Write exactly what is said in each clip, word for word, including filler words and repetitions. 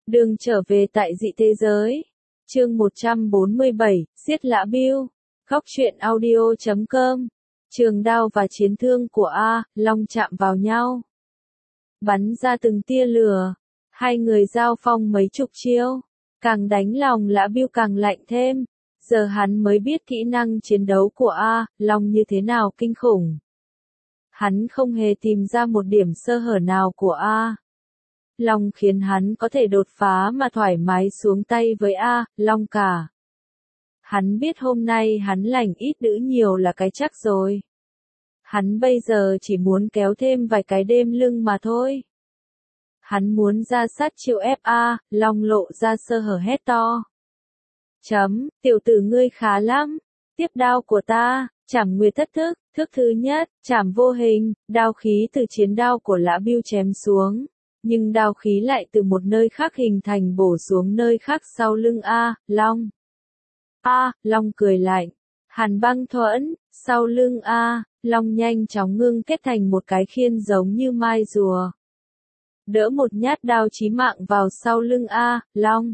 Đường trở về tại dị thế giới. Chương một trăm bốn mươi bảy, giết Lã Bưu. Góc truyện audio chấm com. Trường đao và chiến thương của A, Long chạm vào nhau. Bắn ra từng tia lửa. Hai người giao phong mấy chục chiêu. Càng đánh lòng Lã Bưu càng lạnh thêm. Giờ hắn mới biết kỹ năng chiến đấu của A, Long như thế nào kinh khủng. Hắn không hề tìm ra một điểm sơ hở nào của A. Long khiến hắn có thể đột phá mà thoải mái xuống tay với A, Long cả. Hắn biết hôm nay hắn lành ít dữ nhiều là cái chắc rồi. Hắn bây giờ chỉ muốn kéo thêm vài cái đêm lưng mà thôi. Hắn muốn ra sát chiêu ép A, Long lộ ra sơ hở hét to. Chấm, tiểu tử ngươi khá lắm. Tiếp đao của ta, chảm nguyệt thất thức, thức thứ nhất, chảm vô hình, đao khí từ chiến đao của Lã Bưu chém xuống. Nhưng đao khí lại từ một nơi khác hình thành bổ xuống nơi khác sau lưng A, Long. A, Long cười lạnh. Hàn băng thuẫn, sau lưng A, Long nhanh chóng ngưng kết thành một cái khiên giống như mai rùa. Đỡ một nhát đao chí mạng vào sau lưng A, Long.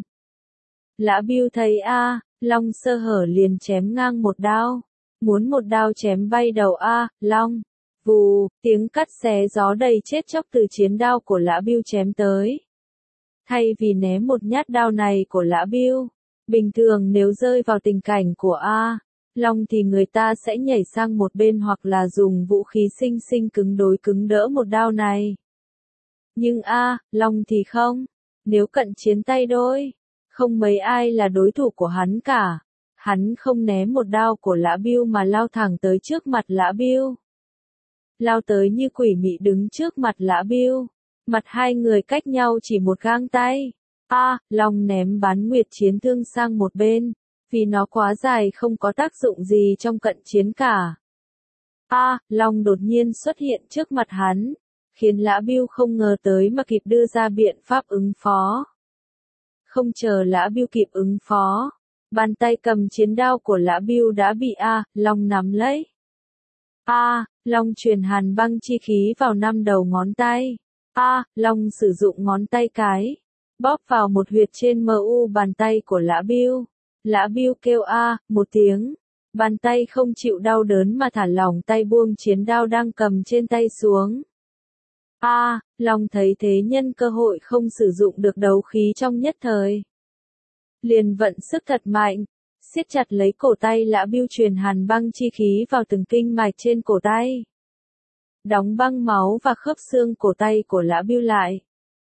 Lã Bưu thấy A, Long sơ hở liền chém ngang một đao. Muốn một đao chém bay đầu A, Long. Vù, tiếng cắt xé gió đầy chết chóc từ chiến đao của Lã Bưu chém tới. Thay vì né một nhát đao này của Lã Bưu, bình thường nếu rơi vào tình cảnh của A, Long thì người ta sẽ nhảy sang một bên hoặc là dùng vũ khí sinh sinh cứng đối cứng đỡ một đao này. Nhưng A, Long thì không. Nếu cận chiến tay đôi, không mấy ai là đối thủ của hắn cả. Hắn không né một đao của Lã Bưu mà lao thẳng tới trước mặt Lã Bưu. Lao tới như quỷ mị đứng trước mặt Lã Bưu. Mặt hai người cách nhau chỉ một gang tay. A, Long ném bán nguyệt chiến thương sang một bên, vì nó quá dài không có tác dụng gì trong cận chiến cả. A, Long đột nhiên xuất hiện trước mặt hắn, khiến Lã Bưu không ngờ tới mà kịp đưa ra biện pháp ứng phó. Không chờ Lã Bưu kịp ứng phó, bàn tay cầm chiến đao của Lã Bưu đã bị A, Long nắm lấy. A, Long truyền hàn băng chi khí vào năm đầu ngón tay. A, Long sử dụng ngón tay cái, bóp vào một huyệt trên mu bàn tay của Lã Bưu. Lã Bưu kêu A, một tiếng. Bàn tay không chịu đau đớn mà thả lỏng tay buông chiến đao đang cầm trên tay xuống. A, Long thấy thế nhân cơ hội không sử dụng được đấu khí trong nhất thời. Liền vận sức thật mạnh, siết chặt lấy cổ tay Lã Bưu truyền hàn băng chi khí vào từng kinh mạch trên cổ tay. Đóng băng máu và khớp xương cổ tay của Lã Bưu lại.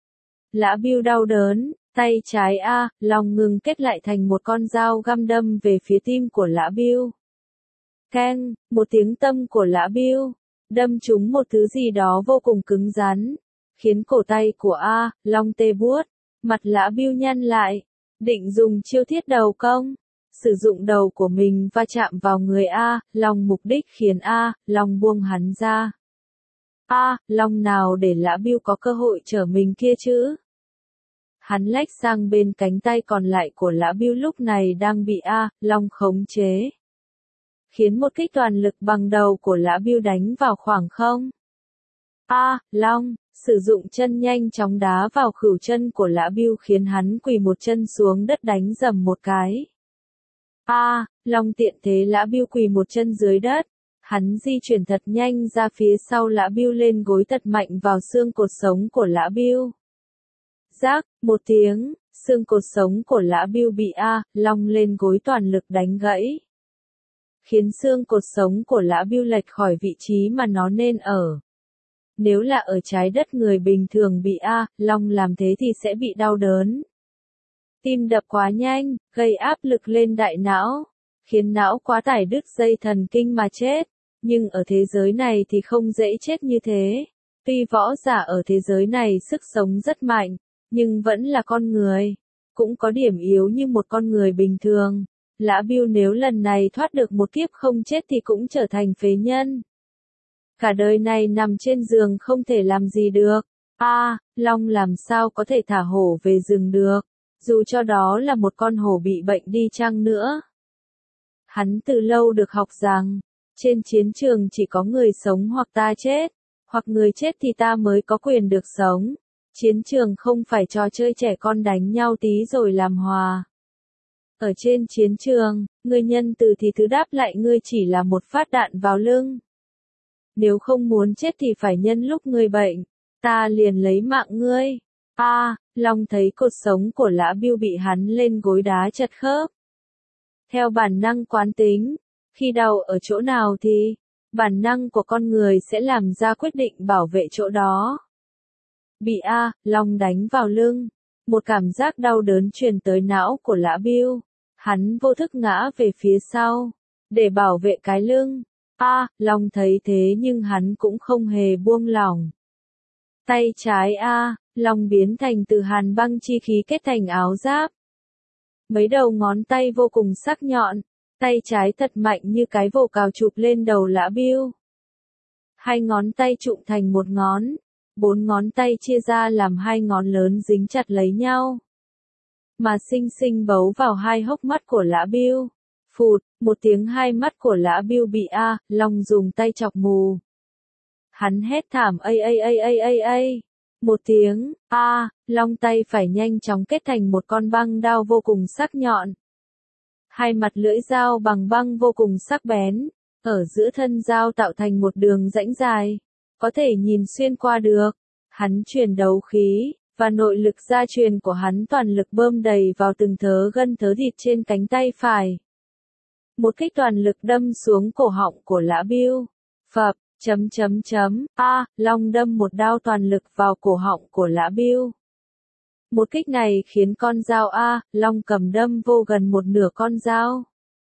Lã Bưu đau đớn, tay trái A, Long ngừng kết lại thành một con dao găm đâm về phía tim của Lã Bưu. Keng, một tiếng tâm của Lã Bưu, đâm trúng một thứ gì đó vô cùng cứng rắn, khiến cổ tay của A, Long tê buốt, mặt Lã Bưu nhăn lại, định dùng chiêu thiết đầu công. Sử dụng đầu của mình va chạm vào người A, Long mục đích khiến A, Long buông hắn ra. A, Long nào để Lã Bưu có cơ hội trở mình kia chứ? Hắn lách sang bên cánh tay còn lại của Lã Bưu lúc này đang bị A, Long khống chế. Khiến một kích toàn lực bằng đầu của Lã Bưu đánh vào khoảng không. A, Long, sử dụng chân nhanh chóng đá vào khuỷu chân của Lã Bưu khiến hắn quỳ một chân xuống đất đánh dầm một cái. A, Long tiện thế Lã Bưu quỳ một chân dưới đất. Hắn di chuyển thật nhanh ra phía sau Lã Bưu lên gối thật mạnh vào xương cột sống của Lã Bưu. Rác, một tiếng, xương cột sống của Lã Bưu bị A, Long lên gối toàn lực đánh gãy. Khiến xương cột sống của Lã Bưu lệch khỏi vị trí mà nó nên ở. Nếu là ở trái đất người bình thường bị A, Long làm thế thì sẽ bị đau đớn. Tim đập quá nhanh, gây áp lực lên đại não, khiến não quá tải đứt dây thần kinh mà chết. Nhưng ở thế giới này thì không dễ chết như thế. Tuy võ giả ở thế giới này sức sống rất mạnh, nhưng vẫn là con người. Cũng có điểm yếu như một con người bình thường. Lã Bưu nếu lần này thoát được một kiếp không chết thì cũng trở thành phế nhân. Cả đời này nằm trên giường không thể làm gì được. A, Long làm sao có thể thả hổ về rừng được, dù cho đó là một con hổ bị bệnh đi chăng nữa. Hắn từ lâu được học rằng, trên chiến trường chỉ có người sống hoặc ta chết, hoặc người chết thì ta mới có quyền được sống. Chiến trường không phải trò chơi trẻ con đánh nhau tí rồi làm hòa. Ở trên chiến trường, ngươi nhân từ thì thứ đáp lại ngươi chỉ là một phát đạn vào lưng. Nếu không muốn chết thì phải nhân lúc ngươi bệnh, ta liền lấy mạng ngươi. A, à, Long thấy cột sống của Lã Bưu bị hắn lên gối đá chật khớp. Theo bản năng quán tính, khi đau ở chỗ nào thì, bản năng của con người sẽ làm ra quyết định bảo vệ chỗ đó. Bị A, à, Long đánh vào lưng, một cảm giác đau đớn truyền tới não của Lã Bưu. Hắn vô thức ngã về phía sau, để bảo vệ cái lưng. A, à, Long thấy thế nhưng hắn cũng không hề buông lỏng. Tay trái A, à, Long biến thành từ hàn băng chi khí kết thành áo giáp. Mấy đầu ngón tay vô cùng sắc nhọn, tay trái thật mạnh như cái vồ cào chụp lên đầu Lã Bưu. Hai ngón tay trụm thành một ngón, bốn ngón tay chia ra làm hai ngón lớn dính chặt lấy nhau. Mà xinh xinh bấu vào hai hốc mắt của Lã Bưu. Phụt, một tiếng hai mắt của Lã Bưu bị A, à, Long dùng tay chọc mù. Hắn hét thảm ây ây ây ây ây ây. Một tiếng, A, à, Long tay phải nhanh chóng kết thành một con băng đao vô cùng sắc nhọn. Hai mặt lưỡi dao bằng băng vô cùng sắc bén, ở giữa thân dao tạo thành một đường rãnh dài, có thể nhìn xuyên qua được. Hắn truyền đấu khí, và nội lực gia truyền của hắn toàn lực bơm đầy vào từng thớ gân thớ thịt trên cánh tay phải. Một kích toàn lực đâm xuống cổ họng của Lã Bưu. Phập, chấm chấm chấm, A, à, Long đâm một đao toàn lực vào cổ họng của Lã Bưu. Một kích này khiến con dao A, à, Long cầm đâm vô gần một nửa con dao.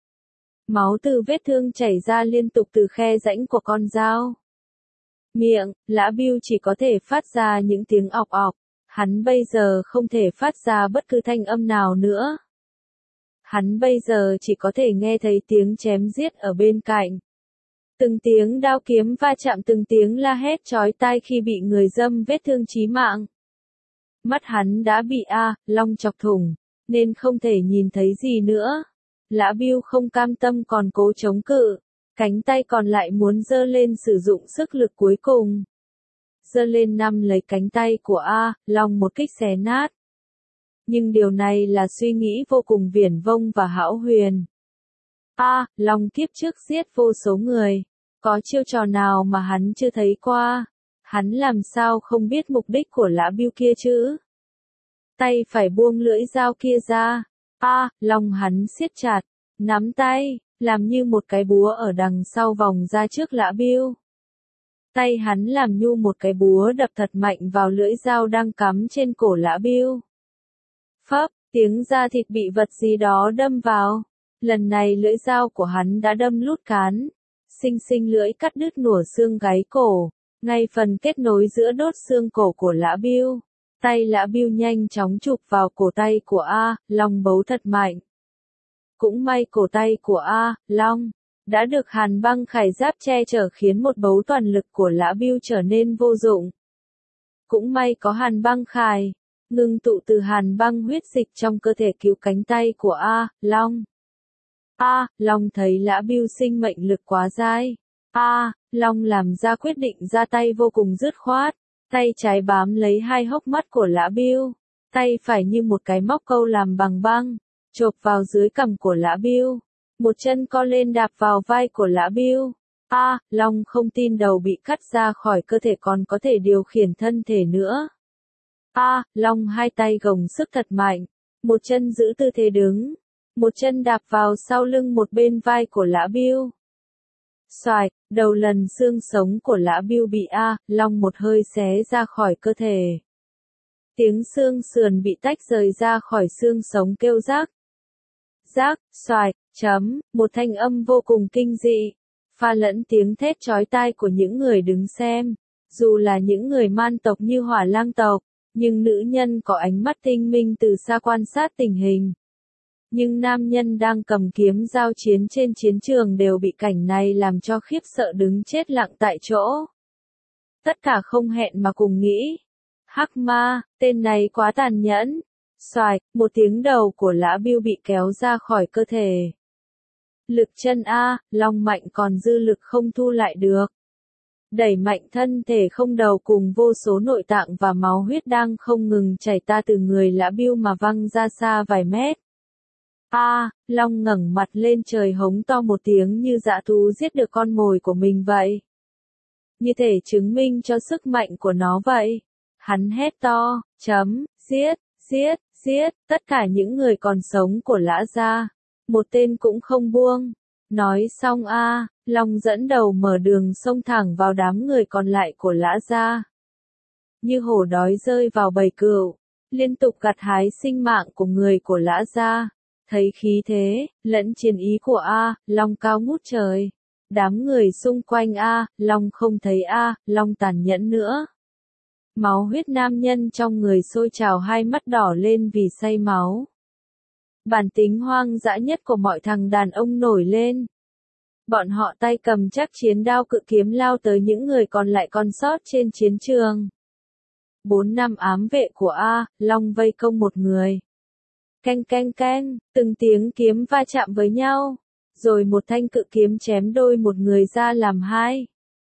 Máu từ vết thương chảy ra liên tục từ khe rãnh của con dao. Miệng, Lã Bưu chỉ có thể phát ra những tiếng ọc ọc. Hắn bây giờ không thể phát ra bất cứ thanh âm nào nữa. Hắn bây giờ chỉ có thể nghe thấy tiếng chém giết ở bên cạnh. Từng tiếng đao kiếm va chạm, từng tiếng la hét chói tai khi bị người dâm vết thương chí mạng. Mắt hắn đã bị A, à, Long chọc thủng, nên không thể nhìn thấy gì nữa. Lã Bưu không cam tâm còn cố chống cự, cánh tay còn lại muốn giơ lên sử dụng sức lực cuối cùng. Giơ lên nắm lấy cánh tay của A, à, Long một kích xé nát. Nhưng điều này là suy nghĩ vô cùng viển vông và hão huyền. A, à, Long kiếp trước giết vô số người, có chiêu trò nào mà hắn chưa thấy qua, hắn làm sao không biết mục đích của Lã Bưu kia chứ? Tay phải buông lưỡi dao kia ra. A, à, Long hắn siết chặt, nắm tay, làm như một cái búa ở đằng sau vòng ra trước Lã Bưu. Tay hắn làm như một cái búa đập thật mạnh vào lưỡi dao đang cắm trên cổ Lã Bưu. Phấp, tiếng da thịt bị vật gì đó đâm vào. Lần này lưỡi dao của hắn đã đâm lút cán. Xinh xinh lưỡi cắt đứt nửa xương gáy cổ, ngay phần kết nối giữa đốt xương cổ của Lã Bưu. Tay Lã Bưu nhanh chóng chụp vào cổ tay của A, Long bấu thật mạnh. Cũng may cổ tay của A, Long đã được hàn băng khải giáp che chở khiến một bấu toàn lực của Lã Bưu trở nên vô dụng. Cũng may có hàn băng khải, ngưng tụ từ hàn băng huyết dịch trong cơ thể cứu cánh tay của A, Long. A, Long thấy Lã Bưu sinh mệnh lực quá dai. A, Long làm ra quyết định ra tay vô cùng dứt khoát. Tay trái bám lấy hai hốc mắt của Lã Bưu, tay phải như một cái móc câu làm bằng băng, chộp vào dưới cằm của Lã Bưu. Một chân co lên đạp vào vai của Lã Bưu. A, à, Long không tin đầu bị cắt ra khỏi cơ thể còn có thể điều khiển thân thể nữa. A, à, Long hai tay gồng sức thật mạnh, một chân giữ tư thế đứng, một chân đạp vào sau lưng một bên vai của Lã Bưu. Xoài, đầu lần xương sống của Lã Bưu bị A, à, Long một hơi xé ra khỏi cơ thể. Tiếng xương sườn bị tách rời ra khỏi xương sống kêu rác. Rác, xoài, chấm, một thanh âm vô cùng kinh dị, pha lẫn tiếng thét chói tai của những người đứng xem. Dù là những người man tộc như Hỏa Lang tộc, nhưng nữ nhân có ánh mắt tinh minh từ xa quan sát tình hình. Nhưng nam nhân đang cầm kiếm giao chiến trên chiến trường đều bị cảnh này làm cho khiếp sợ đứng chết lặng tại chỗ. Tất cả không hẹn mà cùng nghĩ. Hắc ma, tên này quá tàn nhẫn. Xoài, một tiếng đầu của Lã Bưu bị kéo ra khỏi cơ thể. Lực chân A, Long mạnh còn dư lực không thu lại được. đẩy mạnh thân thể không đầu cùng vô số nội tạng và máu huyết đang không ngừng chảy ta từ người Lã Bưu mà văng ra xa vài mét. A, à, Long ngẩng mặt lên trời hống to một tiếng như dã thú giết được con mồi của mình vậy. Như thể chứng minh cho sức mạnh của nó vậy. Hắn hét to, chấm, giết, giết, giết, tất cả những người còn sống của Lã gia. Một tên cũng không buông. Nói xong a, à, Long dẫn đầu mở đường xông thẳng vào đám người còn lại của Lã gia. Như hổ đói rơi vào bầy cừu, liên tục gặt hái sinh mạng của người của Lã gia. Thấy khí thế, lẫn chiến ý của A, Long cao ngút trời. Đám người xung quanh A, Long không thấy A, Long tàn nhẫn nữa. Máu huyết nam nhân trong người sôi trào, hai mắt đỏ lên vì say máu. Bản tính hoang dã nhất của mọi thằng đàn ông nổi lên. Bọn họ tay cầm chắc chiến đao cự kiếm lao tới những người còn lại còn sót trên chiến trường. Bốn năm ám vệ của A, Long vây công một người. Canh canh canh, từng tiếng kiếm va chạm với nhau, rồi một thanh cự kiếm chém đôi một người ra làm hai.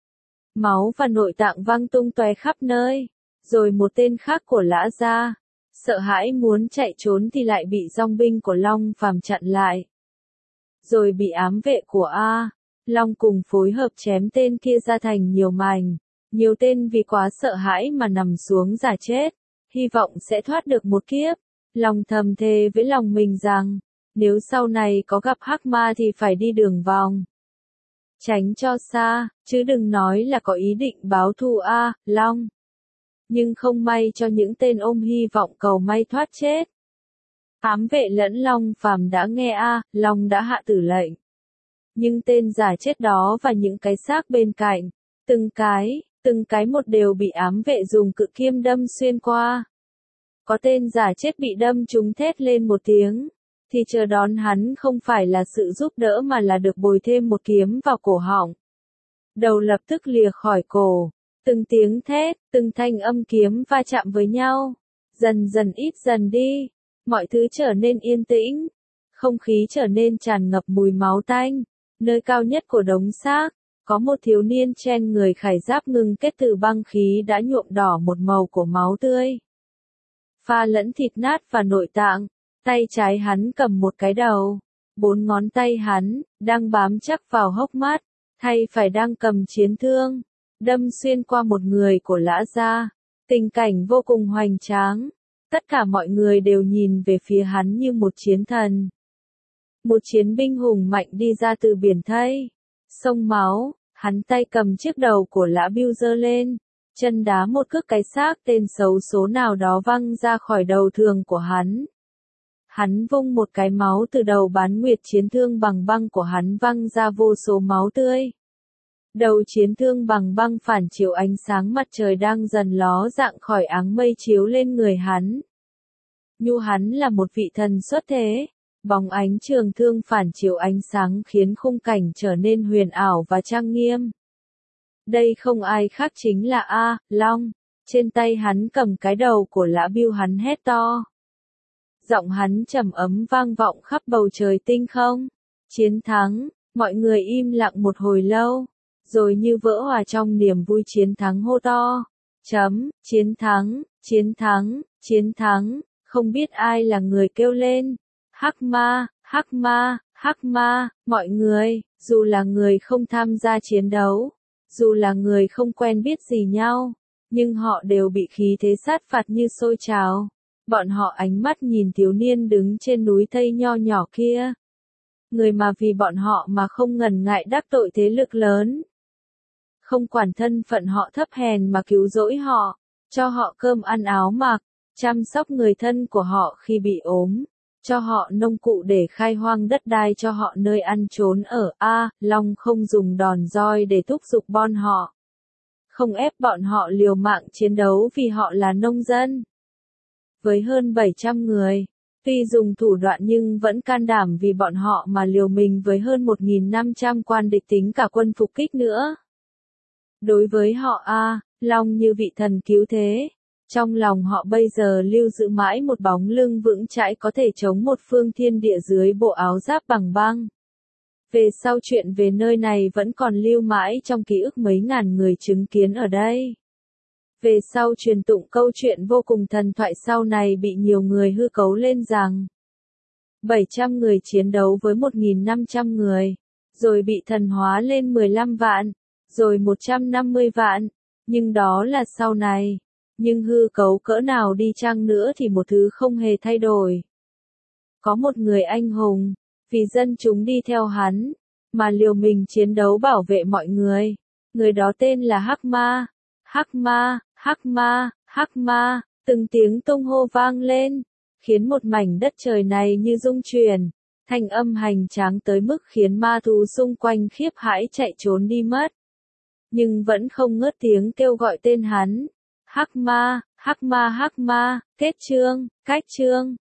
Máu và nội tạng văng tung tóe khắp nơi, rồi một tên khác của Lã gia, sợ hãi muốn chạy trốn thì lại bị dòng binh của Long Phàm chặn lại. Rồi bị ám vệ của A, Long cùng phối hợp chém tên kia ra thành nhiều mảnh, nhiều tên vì quá sợ hãi mà nằm xuống giả chết, hy vọng sẽ thoát được một kiếp. Long thầm thề với lòng mình rằng, nếu sau này có gặp hắc ma thì phải đi đường vòng. Tránh cho xa, chứ đừng nói là có ý định báo thù A, Long. Nhưng không may cho những tên ôm hy vọng cầu may thoát chết. Ám vệ lẫn Long Phàm đã nghe A, Long đã hạ tử lệnh. Nhưng tên giả chết đó và những cái xác bên cạnh, từng cái, từng cái một đều bị ám vệ dùng cự kiếm đâm xuyên qua. Có tên giả chết bị đâm trúng thét lên một tiếng, thì chờ đón hắn không phải là sự giúp đỡ mà là được bồi thêm một kiếm vào cổ họng. Đầu lập tức lìa khỏi cổ, từng tiếng thét, từng thanh âm kiếm va chạm với nhau, dần dần ít dần đi, mọi thứ trở nên yên tĩnh, không khí trở nên tràn ngập mùi máu tanh. Nơi cao nhất của đống xác, có một thiếu niên chen người khải giáp ngưng kết từ băng khí đã nhuộm đỏ một màu của máu tươi. Pha lẫn thịt nát và nội tạng, tay trái hắn cầm một cái đầu, bốn ngón tay hắn, đang bám chắc vào hốc mắt, thay phải đang cầm chiến thương, đâm xuyên qua một người của Lã gia. Tình cảnh vô cùng hoành tráng, tất cả mọi người đều nhìn về phía hắn như một chiến thần. Một chiến binh hùng mạnh đi ra từ biển thây, sông máu, hắn tay cầm chiếc đầu của Lã Bưu giơ lên. Chân đá một cước cái xác tên xấu số nào đó văng ra khỏi đầu thường của hắn. Hắn vung một cái máu từ đầu bán nguyệt chiến thương bằng băng của hắn văng ra vô số máu tươi. Đầu chiến thương bằng băng phản chiếu ánh sáng mặt trời đang dần ló dạng khỏi áng mây chiếu lên người hắn. Nhu hắn là một vị thần xuất thế. Bóng ánh trường thương phản chiếu ánh sáng khiến khung cảnh trở nên huyền ảo và trang nghiêm. Đây không ai khác chính là A, Long. Trên tay hắn cầm cái đầu của Lã Bưu, hắn hét to. Giọng hắn trầm ấm vang vọng khắp bầu trời tinh không. Chiến thắng, mọi người im lặng một hồi lâu, rồi như vỡ hòa trong niềm vui chiến thắng hô to. Chấm, chiến thắng, chiến thắng, chiến thắng, không biết ai là người kêu lên. Hắc ma, hắc ma, hắc ma, mọi người, dù là người không tham gia chiến đấu, dù là người không quen biết gì nhau, nhưng họ đều bị khí thế sát phạt như sôi trào. Bọn họ ánh mắt nhìn thiếu niên đứng trên núi thây nho nhỏ kia. Người mà vì bọn họ mà không ngần ngại đắc tội thế lực lớn. Không quản thân phận họ thấp hèn mà cứu rỗi họ, cho họ cơm ăn áo mặc, chăm sóc người thân của họ khi bị ốm. Cho họ nông cụ để khai hoang đất đai, cho họ nơi ăn trốn ở. A, Long không dùng đòn roi để thúc giục bọn họ. Không ép bọn họ liều mạng chiến đấu vì họ là nông dân. Với hơn bảy trăm người, tuy dùng thủ đoạn nhưng vẫn can đảm vì bọn họ mà liều mình với hơn một nghìn năm trăm quan địch tính cả quân phục kích nữa. Đối với họ A, Long như vị thần cứu thế. Trong lòng họ bây giờ lưu giữ mãi một bóng lưng vững chãi có thể chống một phương thiên địa dưới bộ áo giáp bằng băng. Về sau chuyện về nơi này vẫn còn lưu mãi trong ký ức mấy ngàn người chứng kiến ở đây. Về sau truyền tụng câu chuyện vô cùng thần thoại sau này bị nhiều người hư cấu lên rằng bảy trăm người chiến đấu với một nghìn năm trăm người, rồi bị thần hóa lên mười lăm vạn, rồi một trăm năm mươi vạn, nhưng đó là sau này. Nhưng hư cấu cỡ nào đi chăng nữa thì một thứ không hề thay đổi. Có một người anh hùng, vì dân chúng đi theo hắn, mà liều mình chiến đấu bảo vệ mọi người. Người đó tên là Hắc Ma. Hắc Ma, Hắc Ma, Hắc Ma, từng tiếng tung hô vang lên, khiến một mảnh đất trời này như rung chuyển, thanh âm hành tráng tới mức khiến ma thú xung quanh khiếp hãi chạy trốn đi mất. Nhưng vẫn không ngớt tiếng kêu gọi tên hắn. Hắc Ma, Hắc Ma, Hắc Ma, kết chương, cách chương.